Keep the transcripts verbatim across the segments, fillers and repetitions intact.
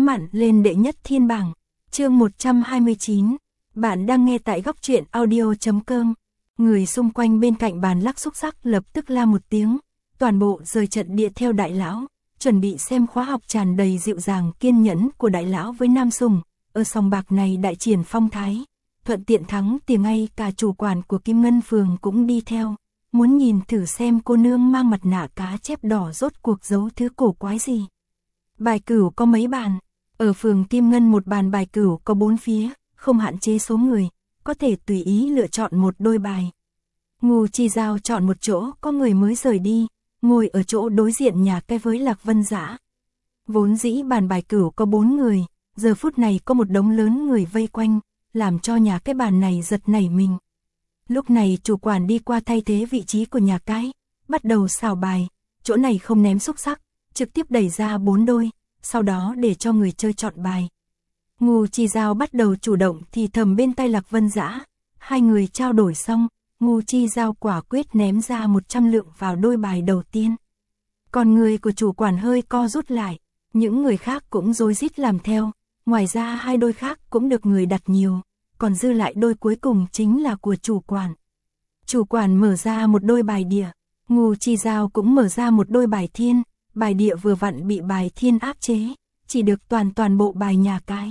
nóng mặn lên đệ nhất thiên bảng. Chương một trăm hai mươi chín. Bạn đang nghe tại góc truyện audio chấm com. Người xung quanh bên cạnh bàn lắc xúc sắc lập tức la một tiếng, toàn bộ rời trận địa theo đại lão, chuẩn bị xem khóa học tràn đầy dịu dàng kiên nhẫn của đại lão với Nam Sùng. Ở sòng bạc này đại triển phong thái, thuận tiện thắng tiền, ngay cả chủ quản của Kim Ngân Phường cũng đi theo, muốn nhìn thử xem cô nương mang mặt nạ cá chép đỏ rốt cuộc giấu thứ cổ quái gì. Bài cửu có mấy bàn, ở phường Kim Ngân một bàn bài cửu có bốn phía, không hạn chế số người, có thể tùy ý lựa chọn một đôi bài. Ngô Chi Giao chọn một chỗ có người mới rời đi, ngồi ở chỗ đối diện nhà cái với Lạc Vân Dã. Vốn dĩ bàn bài cửu có bốn người, giờ phút này có một đống lớn người vây quanh, làm cho nhà cái bàn này giật nảy mình. Lúc này chủ quản đi qua thay thế vị trí của nhà cái, bắt đầu xào bài, chỗ này không ném xúc sắc, trực tiếp đẩy ra bốn đôi, sau đó để cho người chơi chọn bài. Ngô Chi Giao bắt đầu chủ động thì thầm bên tay Lạc Vân Dã, hai người trao đổi xong, Ngô Chi Giao quả quyết ném ra một trăm lượng vào đôi bài đầu tiên. Còn người của chủ quản hơi co rút lại, những người khác cũng rối rít làm theo, ngoài ra hai đôi khác cũng được người đặt nhiều, còn dư lại đôi cuối cùng chính là của chủ quản. Chủ quản mở ra một đôi bài địa, Ngô Chi Giao cũng mở ra một đôi bài thiên, bài địa vừa vặn bị bài thiên áp chế, chỉ được toàn toàn bộ bài nhà cái.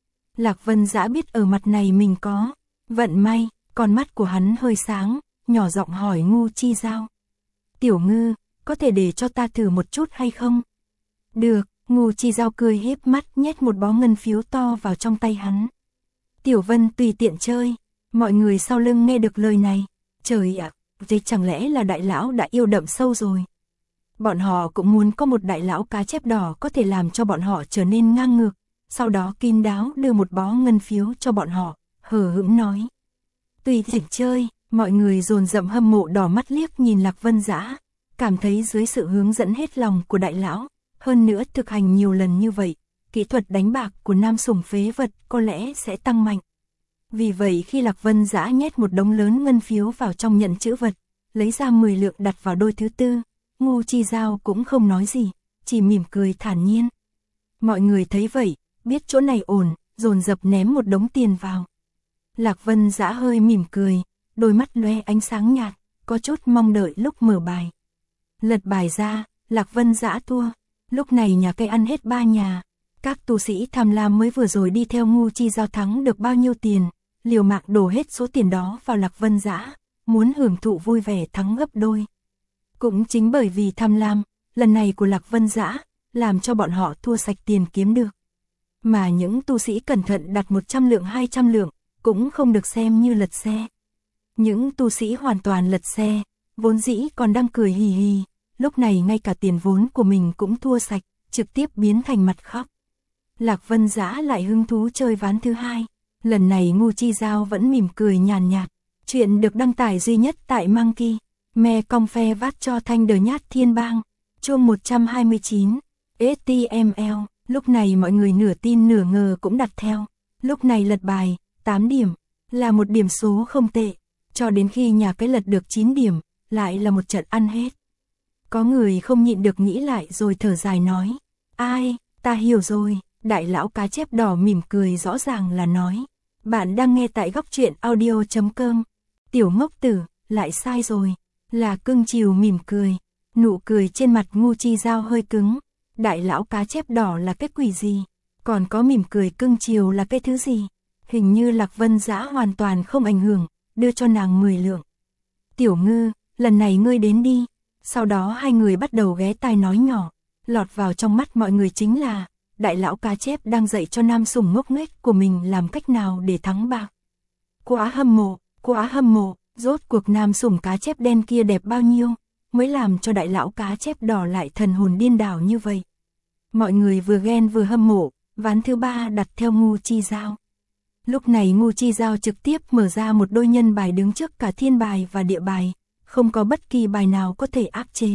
Lạc Vân Dã biết ở mặt này mình có vận may, con mắt của hắn hơi sáng, nhỏ giọng hỏi Ngô Chi Giao. Tiểu Ngư, có thể để cho ta thử một chút hay không? Được, Ngô Chi Giao cười híp mắt nhét một bó ngân phiếu to vào trong tay hắn. Tiểu Vân tùy tiện chơi, mọi người sau lưng nghe được lời này. Trời ạ, thế chẳng lẽ là đại lão đã yêu đậm sâu rồi? Bọn họ cũng muốn có một đại lão cá chép đỏ có thể làm cho bọn họ trở nên ngang ngược, sau đó kín đáo đưa một bó ngân phiếu cho bọn họ, hờ hững nói. Tùy tiện chơi, mọi người dồn dập hâm mộ đỏ mắt liếc nhìn Lạc Vân Dã, cảm thấy dưới sự hướng dẫn hết lòng của đại lão, hơn nữa thực hành nhiều lần như vậy, kỹ thuật đánh bạc của Nam Sùng phế vật có lẽ sẽ tăng mạnh. Vì vậy khi Lạc Vân Dã nhét một đống lớn ngân phiếu vào trong nhận chữ vật, lấy ra mười lượng đặt vào đôi thứ tư, Ngô Chi Giao cũng không nói gì, chỉ mỉm cười thản nhiên. Mọi người thấy vậy, biết chỗ này ổn, dồn dập ném một đống tiền vào. Lạc Vân Dã hơi mỉm cười, đôi mắt lóe ánh sáng nhạt, có chút mong đợi lúc mở bài. Lật bài ra, Lạc Vân Dã thua. Lúc này nhà cây ăn hết ba nhà. Các tu sĩ tham lam mới vừa rồi đi theo Ngô Chi Giao thắng được bao nhiêu tiền, liều mạng đổ hết số tiền đó vào Lạc Vân Dã, muốn hưởng thụ vui vẻ thắng gấp đôi. Cũng chính bởi vì tham lam, lần này của Lạc Vân Dã, làm cho bọn họ thua sạch tiền kiếm được. Mà những tu sĩ cẩn thận đặt một trăm lượng hai trăm lượng, cũng không được xem như lật xe. Những tu sĩ hoàn toàn lật xe, vốn dĩ còn đang cười hì hì, lúc này ngay cả tiền vốn của mình cũng thua sạch, trực tiếp biến thành mặt khóc. Lạc Vân Dã lại hứng thú chơi ván thứ hai, lần này Ngô Chi Giao vẫn mỉm cười nhàn nhạt. Chuyện được đăng tải duy nhất tại Monkey, me cong phe vát cho thanh đời nhát thiên bang, chương một trăm hai mươi chín, ét tê em lờ, lúc này mọi người nửa tin nửa ngờ cũng đặt theo, lúc này lật bài, tám điểm, là một điểm số không tệ, cho đến khi nhà cái lật được chín điểm, lại là một trận ăn hết. Có người không nhịn được nghĩ lại rồi thở dài nói, ai, ta hiểu rồi, đại lão cá chép đỏ mỉm cười rõ ràng là nói, bạn đang nghe tại góc truyện audio chấm com, tiểu ngốc tử, lại sai rồi, là cưng chiều mỉm cười, nụ cười trên mặt Ngô Chi Giao hơi cứng, đại lão cá chép đỏ là cái quỷ gì, còn có mỉm cười cưng chiều là cái thứ gì, hình như Lạc Vân Dã hoàn toàn không ảnh hưởng, đưa cho nàng mười lượng. Tiểu Ngư, lần này ngươi đến đi. Sau đó hai người bắt đầu ghé tai nói nhỏ, lọt vào trong mắt mọi người chính là, đại lão cá chép đang dạy cho Nam Sùng ngốc nghếch của mình làm cách nào để thắng bạc. Quá hâm mộ, quá hâm mộ, rốt cuộc Nam Sùng cá chép đen kia đẹp bao nhiêu, mới làm cho đại lão cá chép đỏ lại thần hồn điên đảo như vậy. Mọi người vừa ghen vừa hâm mộ, ván thứ ba đặt theo Ngô Chi Giao. Lúc này Ngô Chi Giao trực tiếp mở ra một đôi nhân bài đứng trước cả thiên bài và địa bài, không có bất kỳ bài nào có thể áp chế.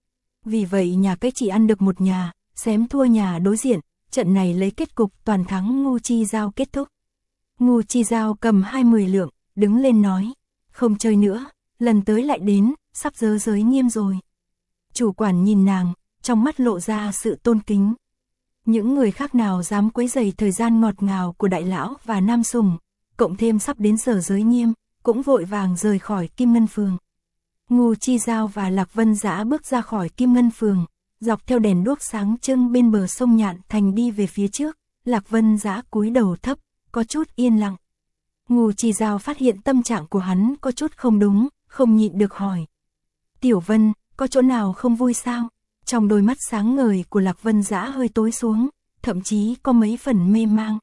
Vì vậy nhà cái chỉ ăn được một nhà, xém thua nhà đối diện, trận này lấy kết cục toàn thắng Ngô Chi Giao kết thúc. Ngô Chi Giao cầm hai mươi lượng, đứng lên nói, không chơi nữa, lần tới lại đến, sắp giới giới nghiêm rồi. Chủ quản nhìn nàng, trong mắt lộ ra sự tôn kính. những người khác nào dám quấy rầy thời gian ngọt ngào của đại lão và Nam Sùng, cộng thêm sắp đến giờ giới nghiêm, cũng vội vàng rời khỏi Kim Ngân Phường. Ngô Chi Giao và Lạc Vân Dã bước ra khỏi Kim Ngân Phường, dọc theo đèn đuốc sáng trưng bên bờ sông Nhạn Thành đi về phía trước, Lạc Vân Dã cúi đầu thấp, có chút yên lặng. Ngô Chi Giao phát hiện tâm trạng của hắn có chút không đúng, không nhịn được hỏi. Tiểu Vân, có chỗ nào không vui sao? Trong đôi mắt sáng ngời của Lạc Vân Dã hơi tối xuống, thậm chí có mấy phần mê mang.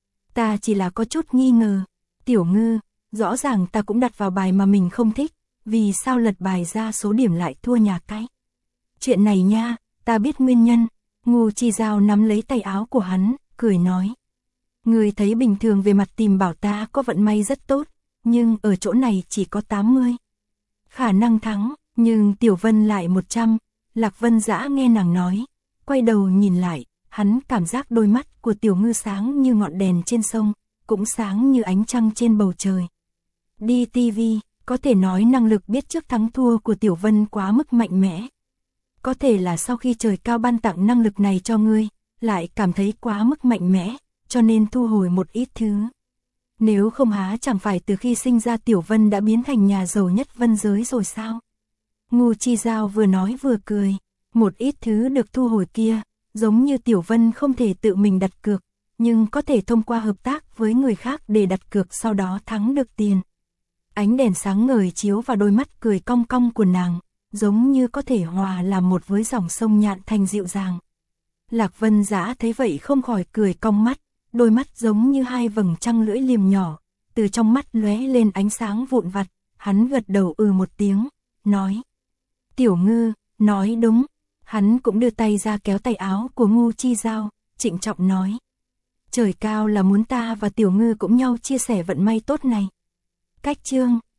Ta chỉ là có chút nghi ngờ. Tiểu Ngư, rõ ràng ta cũng đặt vào bài mà mình không thích, vì sao lật bài ra số điểm lại thua nhà cái? Chuyện này nha, ta biết nguyên nhân. Ngô Chi Giao nắm lấy tay áo của hắn, cười nói. Người thấy bình thường về mặt tìm bảo ta có vận may rất tốt, nhưng ở chỗ này chỉ có tám mươi. Khả năng thắng, nhưng Tiểu Vân lại một trăm. Lạc Vân Dã nghe nàng nói, quay đầu nhìn lại, hắn cảm giác đôi mắt của Tiểu Ngư sáng như ngọn đèn trên sông, cũng sáng như ánh trăng trên bầu trời. Đi ti vi, có thể nói năng lực biết trước thắng thua của Tiểu Vân quá mức mạnh mẽ. Có thể là sau khi trời cao ban tặng năng lực này cho ngươi, lại cảm thấy quá mức mạnh mẽ, cho nên thu hồi một ít thứ. Nếu không há chẳng phải từ khi sinh ra Tiểu Vân đã biến thành nhà giàu nhất vân giới rồi sao? Ngô Chi Giao vừa nói vừa cười, một ít thứ được thu hồi kia, giống như Tiểu Vân không thể tự mình đặt cược, nhưng có thể thông qua hợp tác với người khác để đặt cược sau đó thắng được tiền. Ánh đèn sáng ngời chiếu vào đôi mắt cười cong cong của nàng, giống như có thể hòa làm một với dòng sông Nhạn Thành dịu dàng. Lạc Vân Dã thấy vậy không khỏi cười cong mắt, đôi mắt giống như hai vầng trăng lưỡi liềm nhỏ, từ trong mắt lóe lên ánh sáng vụn vặt, hắn gật đầu ừ một tiếng, nói. Tiểu Ngư, nói đúng, hắn cũng đưa tay ra kéo tay áo của Ngô Chi Giao, trịnh trọng nói. Trời cao là muốn ta và Tiểu Ngư cũng nhau chia sẻ vận may tốt này. Cách chương